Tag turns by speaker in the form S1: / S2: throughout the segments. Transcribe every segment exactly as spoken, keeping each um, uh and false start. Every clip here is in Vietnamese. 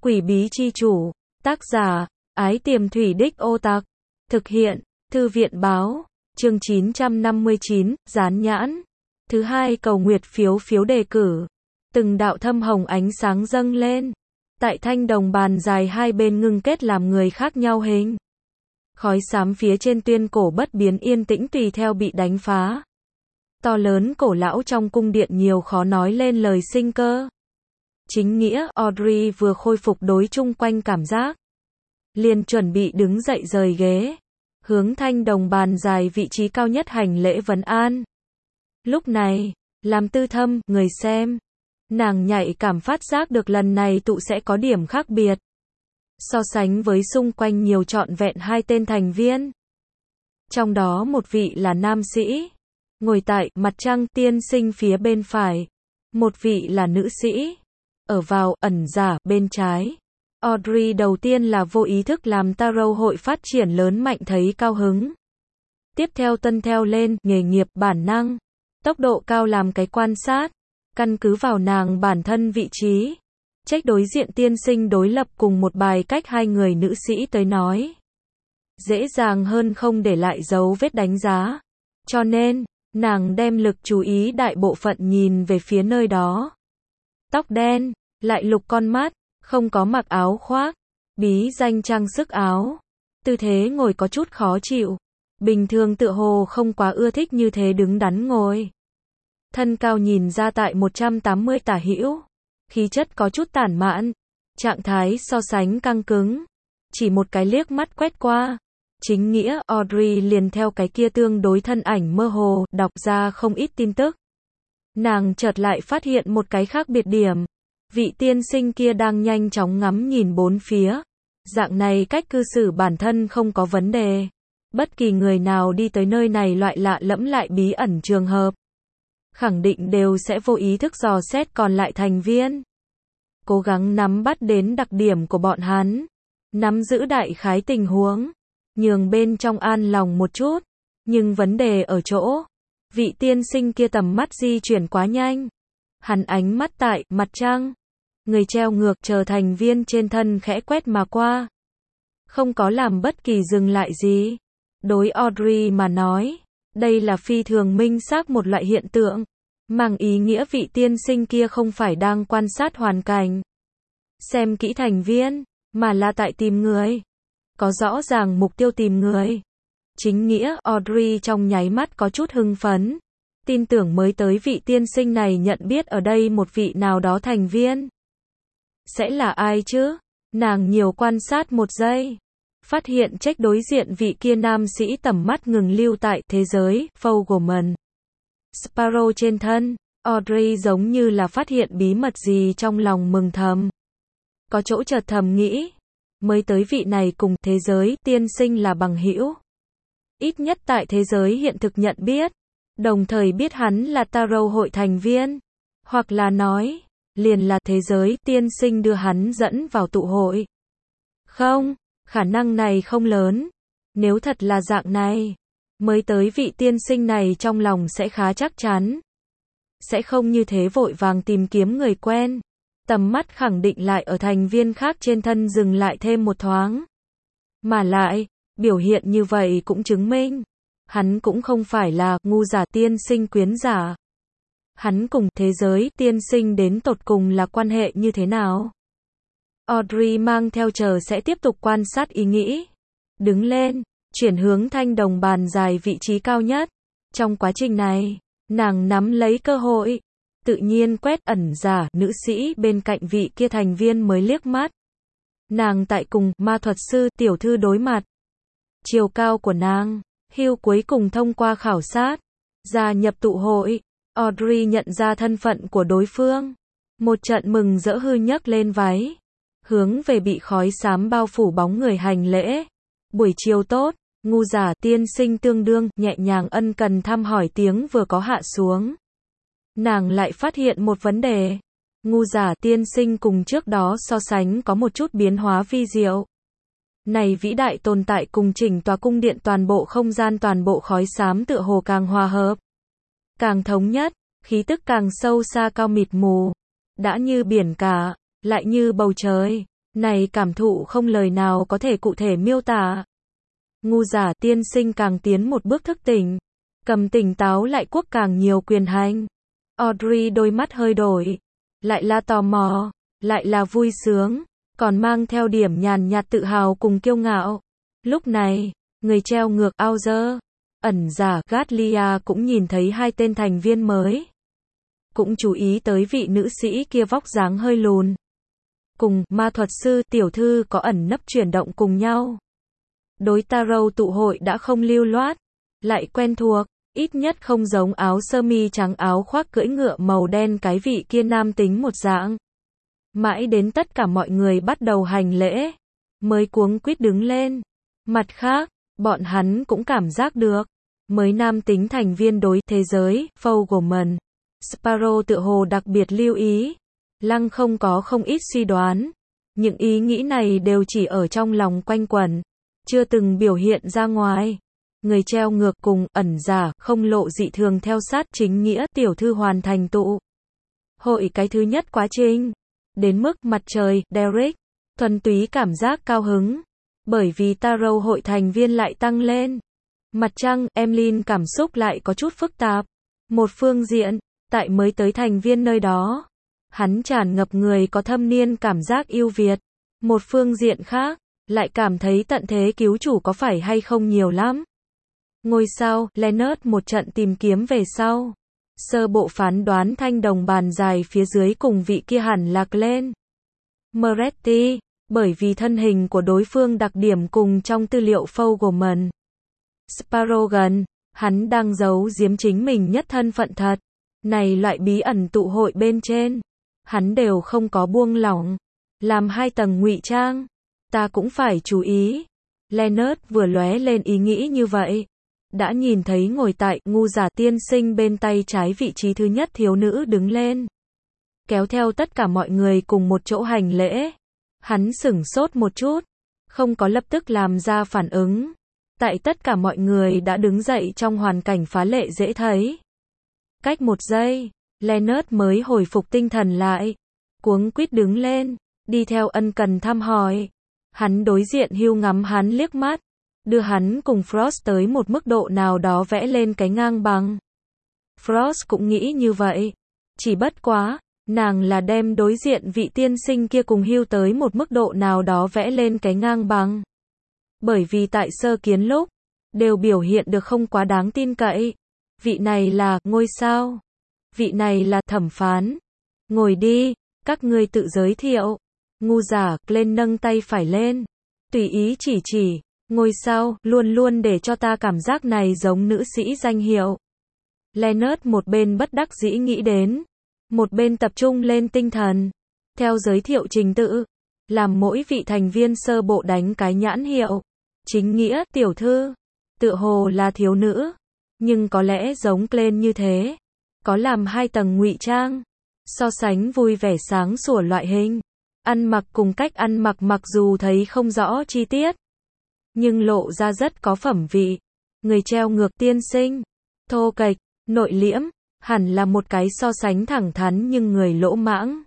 S1: Quỷ bí chi chủ, tác giả, Ái Tiềm Thủy Đích Ô Tặc, thực hiện, Thư viện báo, chương chín trăm năm mươi chín, dán nhãn. Thứ hai cầu nguyệt phiếu phiếu đề cử. Từng đạo thâm hồng ánh sáng dâng lên. Tại thanh đồng bàn dài hai bên ngưng kết làm người khác nhau hình. Khói xám phía trên tuyên cổ bất biến yên tĩnh tùy theo bị đánh phá. To lớn cổ lão trong cung điện nhiều khó nói lên lời sinh cơ. Chính nghĩa, Audrey vừa khôi phục đối chung quanh cảm giác. Liền chuẩn bị đứng dậy rời ghế. Hướng thanh đồng bàn dài vị trí cao nhất hành lễ vấn an. Lúc này, làm tư thâm, người xem. Nàng nhạy cảm phát giác được lần này tụ sẽ có điểm khác biệt. So sánh với xung quanh nhiều trọn vẹn hai tên thành viên. Trong đó một vị là nam sĩ. Ngồi tại mặt trăng tiên sinh phía bên phải. Một vị là nữ sĩ. Ở vào ẩn giả bên trái. Audrey đầu tiên là vô ý thức làm tarot hội phát triển lớn mạnh thấy cao hứng. Tiếp theo tuân theo lên nghề nghiệp bản năng. Tốc độ cao làm cái quan sát. Căn cứ vào nàng bản thân vị trí. Trách đối diện tiên sinh đối lập cùng một bài cách hai người nữ sĩ tới nói. Dễ dàng hơn không để lại dấu vết đánh giá. Cho nên, nàng đem lực chú ý đại bộ phận nhìn về phía nơi đó. Tóc đen, lại lục con mắt, không có mặc áo khoác, bí danh trang sức áo. Tư thế ngồi có chút khó chịu. Bình thường tựa hồ không quá ưa thích như thế đứng đắn ngồi. Thân cao nhìn ra tại một trăm tám mươi tả hữu. Khí chất có chút tản mạn. Trạng thái so sánh căng cứng. Chỉ một cái liếc mắt quét qua. Chính nghĩa, Audrey liền theo cái kia tương đối thân ảnh mơ hồ, đọc ra không ít tin tức. Nàng chợt lại phát hiện một cái khác biệt điểm. Vị tiên sinh kia đang nhanh chóng ngắm nhìn bốn phía. Dạng này cách cư xử bản thân không có vấn đề. Bất kỳ người nào đi tới nơi này loại lạ lẫm lại bí ẩn trường hợp. Khẳng định đều sẽ vô ý thức dò xét còn lại thành viên. Cố gắng nắm bắt đến đặc điểm của bọn hắn. Nắm giữ đại khái tình huống. Nhường bên trong an lòng một chút. Nhưng vấn đề ở chỗ. Vị tiên sinh kia tầm mắt di chuyển quá nhanh. Hắn ánh mắt tại mặt trăng. Người treo ngược chờ thành viên trên thân khẽ quét mà qua. Không có làm bất kỳ dừng lại gì. Đối Audrey mà nói. Đây là phi thường minh xác một loại hiện tượng. Mang ý nghĩa vị tiên sinh kia không phải đang quan sát hoàn cảnh. Xem kỹ thành viên. Mà là tại tìm người. Có rõ ràng mục tiêu tìm người. Chính nghĩa, Audrey trong nháy mắt có chút hưng phấn. Tin tưởng mới tới vị tiên sinh này nhận biết ở đây một vị nào đó thành viên. Sẽ là ai chứ? Nàng nhiều quan sát một giây. Phát hiện trách đối diện vị kia nam sĩ tầm mắt ngừng lưu tại thế giới, Fogelman. Sparrow trên thân. Audrey giống như là phát hiện bí mật gì trong lòng mừng thầm. Có chỗ chợt thầm nghĩ. Mới tới vị này cùng thế giới tiên sinh là bằng hữu. Ít nhất tại thế giới hiện thực nhận biết. Đồng thời biết hắn là tarot hội thành viên. Hoặc là nói, liền là thế giới tiên sinh đưa hắn dẫn vào tụ hội. Không, khả năng này không lớn. Nếu thật là dạng này, mới tới vị tiên sinh này trong lòng sẽ khá chắc chắn. Sẽ không như thế vội vàng tìm kiếm người quen. Tầm mắt khẳng định lại ở thành viên khác trên thân dừng lại thêm một thoáng. Mà lại, biểu hiện như vậy cũng chứng minh. Hắn cũng không phải là ngu giả tiên sinh quyến giả. Hắn cùng thế giới tiên sinh đến tột cùng là quan hệ như thế nào? Audrey mang theo chờ sẽ tiếp tục quan sát ý nghĩ. Đứng lên, chuyển hướng thanh đồng bàn dài vị trí cao nhất. Trong quá trình này, nàng nắm lấy cơ hội. Tự nhiên quét ẩn giả nữ sĩ bên cạnh vị kia thành viên mới liếc mắt. Nàng tại cùng ma thuật sư tiểu thư đối mặt. Chiều cao của nàng, Hugh cuối cùng thông qua khảo sát. Gia nhập tụ hội. Audrey nhận ra thân phận của đối phương. Một trận mừng rỡ hư nhấc lên váy. Hướng về bị khói xám bao phủ bóng người hành lễ. Buổi chiều tốt, ngu giả tiên sinh tương đương, nhẹ nhàng ân cần thăm hỏi tiếng vừa có hạ xuống. Nàng lại phát hiện một vấn đề. Ngu giả tiên sinh cùng trước đó so sánh có một chút biến hóa vi diệu. Này vĩ đại tồn tại cùng chỉnh tòa cung điện toàn bộ không gian toàn bộ khói xám tựa hồ càng hòa hợp. Càng thống nhất, khí tức càng sâu xa cao mịt mù. Đã như biển cả, lại như bầu trời. Này cảm thụ không lời nào có thể cụ thể miêu tả. Ngu giả tiên sinh càng tiến một bước thức tỉnh. Cầm tỉnh táo lại quốc càng nhiều quyền hành. Audrey đôi mắt hơi đổi. Lại là tò mò, lại là vui sướng, còn mang theo điểm nhàn nhạt tự hào cùng kiêu ngạo. Lúc này, người treo ngược Auger, ẩn giả Gatlia cũng nhìn thấy hai tên thành viên mới. Cũng chú ý tới vị nữ sĩ kia vóc dáng hơi lùn. Cùng ma thuật sư tiểu thư có ẩn nấp chuyển động cùng nhau. Đối tarot tụ hội đã không lưu loát, lại quen thuộc, ít nhất không giống áo sơ mi trắng áo khoác cưỡi ngựa màu đen cái vị kia nam tính một dạng. Mãi đến tất cả mọi người bắt đầu hành lễ, mới cuống quýt đứng lên. Mặt khác, bọn hắn cũng cảm giác được, mới nam tính thành viên đối thế giới, Fogelman, Sparrow tựa hồ đặc biệt lưu ý. Lăng không có không ít suy đoán. Những ý nghĩ này đều chỉ ở trong lòng quanh quẩn, chưa từng biểu hiện ra ngoài. Người treo ngược cùng ẩn giả không lộ dị thường theo sát chính nghĩa tiểu thư hoàn thành tụ hội cái thứ nhất quá trình. Đến mức mặt trời, Derek, thuần túy cảm giác cao hứng. Bởi vì tarot hội thành viên lại tăng lên. Mặt trăng, Emlyn cảm xúc lại có chút phức tạp. Một phương diện, tại mới tới thành viên nơi đó, hắn tràn ngập người có thâm niên cảm giác yêu Việt. Một phương diện khác, lại cảm thấy tận thế cứu chủ có phải hay không nhiều lắm. Ngôi sao, Leonard một trận tìm kiếm về sau. Sơ bộ phán đoán thanh đồng bàn dài phía dưới cùng vị kia hẳn lạc lên. Moretti, bởi vì thân hình của đối phương đặc điểm cùng trong tư liệu Fogelman. Sparrow gần, hắn đang giấu giếm chính mình nhất thân phận thật. Này loại bí ẩn tụ hội bên trên, hắn đều không có buông lỏng. Làm hai tầng ngụy trang, ta cũng phải chú ý. Leonard vừa lóe lên ý nghĩ như vậy. Đã nhìn thấy ngồi tại ngu giả tiên sinh bên tay trái vị trí thứ nhất thiếu nữ đứng lên. Kéo theo tất cả mọi người cùng một chỗ hành lễ. Hắn sửng sốt một chút, không có lập tức làm ra phản ứng. Tại tất cả mọi người đã đứng dậy trong hoàn cảnh phá lệ dễ thấy. Cách một giây, Leonard mới hồi phục tinh thần lại. Cuống quýt đứng lên, đi theo ân cần thăm hỏi. Hắn đối diện Hugh ngắm hắn liếc mắt. Đưa hắn cùng Frost tới một mức độ nào đó vẽ lên cái ngang bằng. Frost cũng nghĩ như vậy. Chỉ bất quá, nàng là đem đối diện vị tiên sinh kia cùng Hugh tới một mức độ nào đó vẽ lên cái ngang bằng. Bởi vì tại sơ kiến lúc, đều biểu hiện được không quá đáng tin cậy. Vị này là ngôi sao. Vị này là thẩm phán. Ngồi đi, các ngươi tự giới thiệu. Ngu giả, lên nâng tay phải lên. Tùy ý chỉ chỉ. Ngôi sao, luôn luôn để cho ta cảm giác này giống nữ sĩ danh hiệu. Leonard một bên bất đắc dĩ nghĩ đến, một bên tập trung lên tinh thần. Theo giới thiệu trình tự, làm mỗi vị thành viên sơ bộ đánh cái nhãn hiệu. Chính nghĩa, tiểu thư, tựa hồ là thiếu nữ, nhưng có lẽ giống Glenn như thế. Có làm hai tầng ngụy trang, so sánh vui vẻ sáng sủa loại hình. Ăn mặc cùng cách ăn mặc mặc dù thấy không rõ chi tiết, nhưng lộ ra rất có phẩm vị. Người treo ngược tiên sinh, thô kệch, nội liễm, hẳn là một cái so sánh thẳng thắn nhưng người lỗ mãng.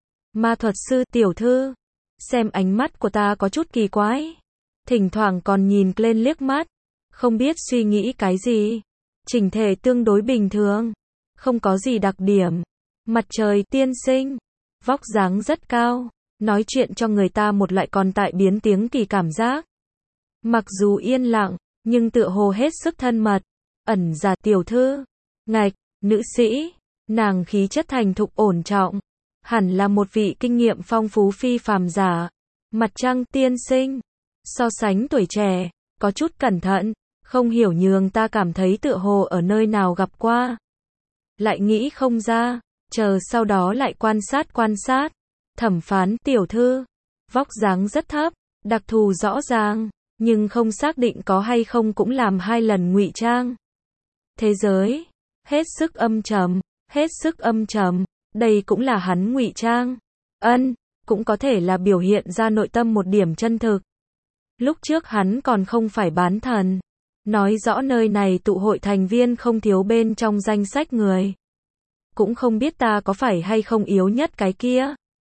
S1: Ma thuật sư tiểu thư, xem ánh mắt của ta có chút kỳ quái. Thỉnh thoảng còn nhìn lên liếc mắt, không biết suy nghĩ cái gì. Chỉnh thể tương đối bình thường, không có gì đặc điểm. Mặt trời tiên sinh, vóc dáng rất cao, nói chuyện cho người ta một loại còn tại biến tiếng kỳ cảm giác. Mặc dù yên lặng, nhưng tựa hồ hết sức thân mật. Ẩn giả tiểu thư, ngạch, nữ sĩ, nàng khí chất thành thục ổn trọng, hẳn là một vị kinh nghiệm phong phú phi phàm giả. Mặt trăng tiên sinh, so sánh tuổi trẻ, có chút cẩn thận, không hiểu nhường ta cảm thấy tựa hồ ở nơi nào gặp qua. Lại nghĩ không ra, chờ sau đó lại quan sát quan sát. Thẩm phán tiểu thư, vóc dáng rất thấp, đặc thù rõ ràng, nhưng không xác định có hay không cũng làm hai lần ngụy trang. Thế giới, hết sức âm trầm, hết sức âm trầm, đây cũng là hắn ngụy trang. Ân, cũng có thể là biểu hiện ra nội tâm một điểm chân thực. Lúc trước hắn còn không phải bán thần, nói rõ nơi này tụ hội thành viên không thiếu bên trong danh sách người. Cũng không biết ta có phải hay không yếu nhất cái kia.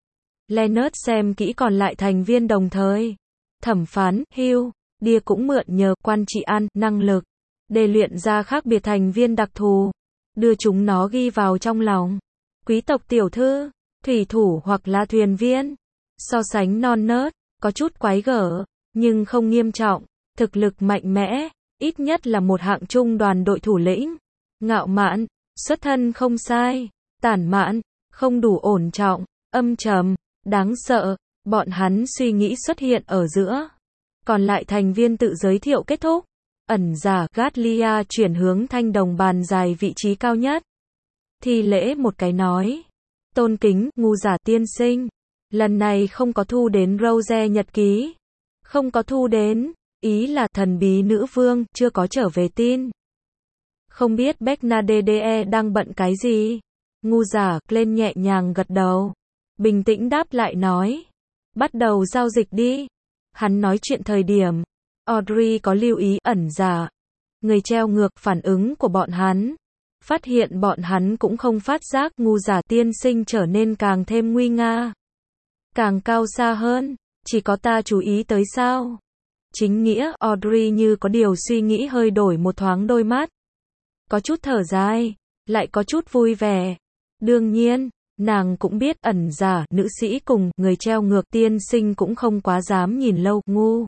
S1: Leonard xem kỹ còn lại thành viên đồng thời. Thẩm phán, Hugh, Đia cũng mượn nhờ quan trị an, năng lực, để luyện ra khác biệt thành viên đặc thù, đưa chúng nó ghi vào trong lòng. Quý tộc tiểu thư, thủy thủ hoặc là thuyền viên. So sánh non nớt, có chút quái gở, nhưng không nghiêm trọng, thực lực mạnh mẽ, ít nhất là một hạng trung đoàn đội thủ lĩnh. Ngạo mạn, xuất thân không sai, tản mạn, không đủ ổn trọng, âm trầm, đáng sợ, bọn hắn suy nghĩ xuất hiện ở giữa. Còn lại thành viên tự giới thiệu kết thúc. Ẩn giả Gatlia chuyển hướng thanh đồng bàn dài vị trí cao nhất. Thi lễ một cái nói. Tôn kính, ngu giả tiên sinh. Lần này không có thu đến Rose nhật ký. Không có thu đến, ý là thần bí nữ vương, chưa có trở về tin. Không biết Bernadette đang bận cái gì? Ngu giả lên nhẹ nhàng gật đầu. Bình tĩnh đáp lại nói. Bắt đầu giao dịch đi. Hắn nói chuyện thời điểm. Audrey có lưu ý ẩn giả. Người treo ngược phản ứng của bọn hắn. Phát hiện bọn hắn cũng không phát giác ngu giả tiên sinh trở nên càng thêm nguy nga. Càng cao xa hơn. Chỉ có ta chú ý tới sao? Chính nghĩa, Audrey như có điều suy nghĩ hơi đổi một thoáng đôi mắt. Có chút thở dài, lại có chút vui vẻ. Đương nhiên, nàng cũng biết ẩn giả, nữ sĩ cùng người treo ngược tiên sinh cũng không quá dám nhìn lâu, ngu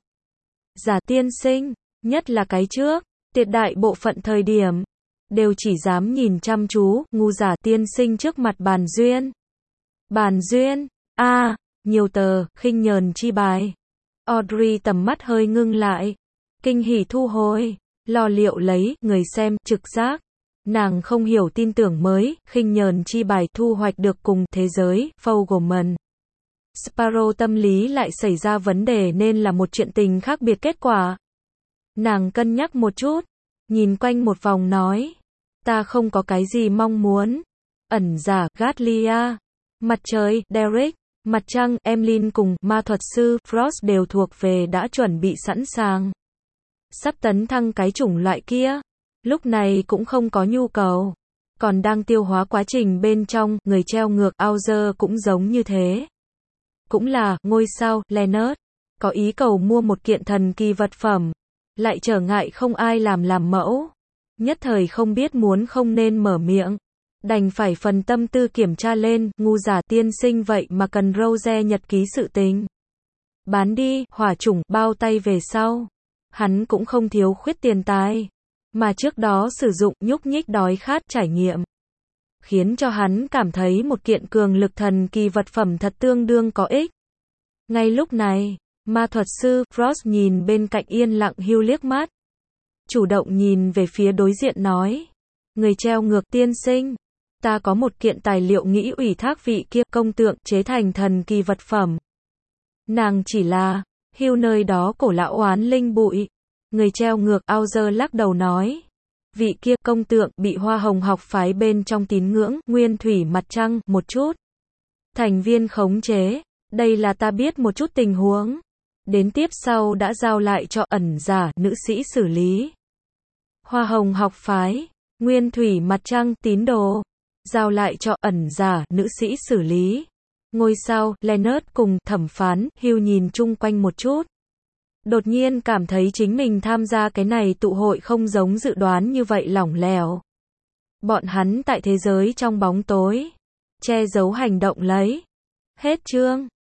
S1: giả tiên sinh, nhất là cái trước, tuyệt đại bộ phận thời điểm, đều chỉ dám nhìn chăm chú, ngu giả tiên sinh trước mặt bàn duyên. Bàn duyên, a à, nhiều tờ, khinh nhờn chi bài. Audrey tầm mắt hơi ngưng lại, kinh hỉ thu hồi, lo liệu lấy, người xem, trực giác. Nàng không hiểu tin tưởng mới, khinh nhờn chi bài thu hoạch được cùng thế giới, Fogelman. Sparrow tâm lý lại xảy ra vấn đề nên là một chuyện tình khác biệt kết quả. Nàng cân nhắc một chút, nhìn quanh một vòng nói. Ta không có cái gì mong muốn. Ẩn giả, Gatlia, mặt trời, Derek, mặt trăng, Emlyn cùng ma thuật sư, Frost đều thuộc về đã chuẩn bị sẵn sàng. Sắp tấn thăng cái chủng loại kia. Lúc này cũng không có nhu cầu. Còn đang tiêu hóa quá trình bên trong, người treo ngược Auger cũng giống như thế. Cũng là, ngôi sao, Leonard, có ý cầu mua một kiện thần kỳ vật phẩm. Lại trở ngại không ai làm làm mẫu. Nhất thời không biết muốn không nên mở miệng. Đành phải phần tâm tư kiểm tra lên, ngu giả tiên sinh vậy mà cần Rose nhật ký sự tình. Bán đi, hỏa chủng, bao tay về sau. Hắn cũng không thiếu khuyết tiền tài. Mà trước đó sử dụng nhúc nhích đói khát trải nghiệm. Khiến cho hắn cảm thấy một kiện cường lực thần kỳ vật phẩm thật tương đương có ích. Ngay lúc này, ma thuật sư Frost nhìn bên cạnh yên lặng Hugh liếc mắt. Chủ động nhìn về phía đối diện nói. Người treo ngược tiên sinh. Ta có một kiện tài liệu nghĩ ủy thác vị kia công tượng chế thành thần kỳ vật phẩm. Nàng chỉ là, Hugh nơi đó cổ lão oán linh bụi. Người treo ngược Auger lắc đầu nói. Vị kia công tượng bị hoa hồng học phái bên trong tín ngưỡng, nguyên thủy mặt trăng, một chút. Thành viên khống chế. Đây là ta biết một chút tình huống. Đến tiếp sau đã giao lại cho ẩn giả, nữ sĩ xử lý. Hoa hồng học phái, nguyên thủy mặt trăng, tín đồ. Giao lại cho ẩn giả, nữ sĩ xử lý. Ngôi sao, Leonard cùng thẩm phán, Hugh nhìn chung quanh một chút. Đột nhiên cảm thấy chính mình tham gia cái này tụ hội không giống dự đoán như vậy lỏng lẻo. Bọn hắn tại thế giới trong bóng tối. Che giấu hành động lấy. Hết chương.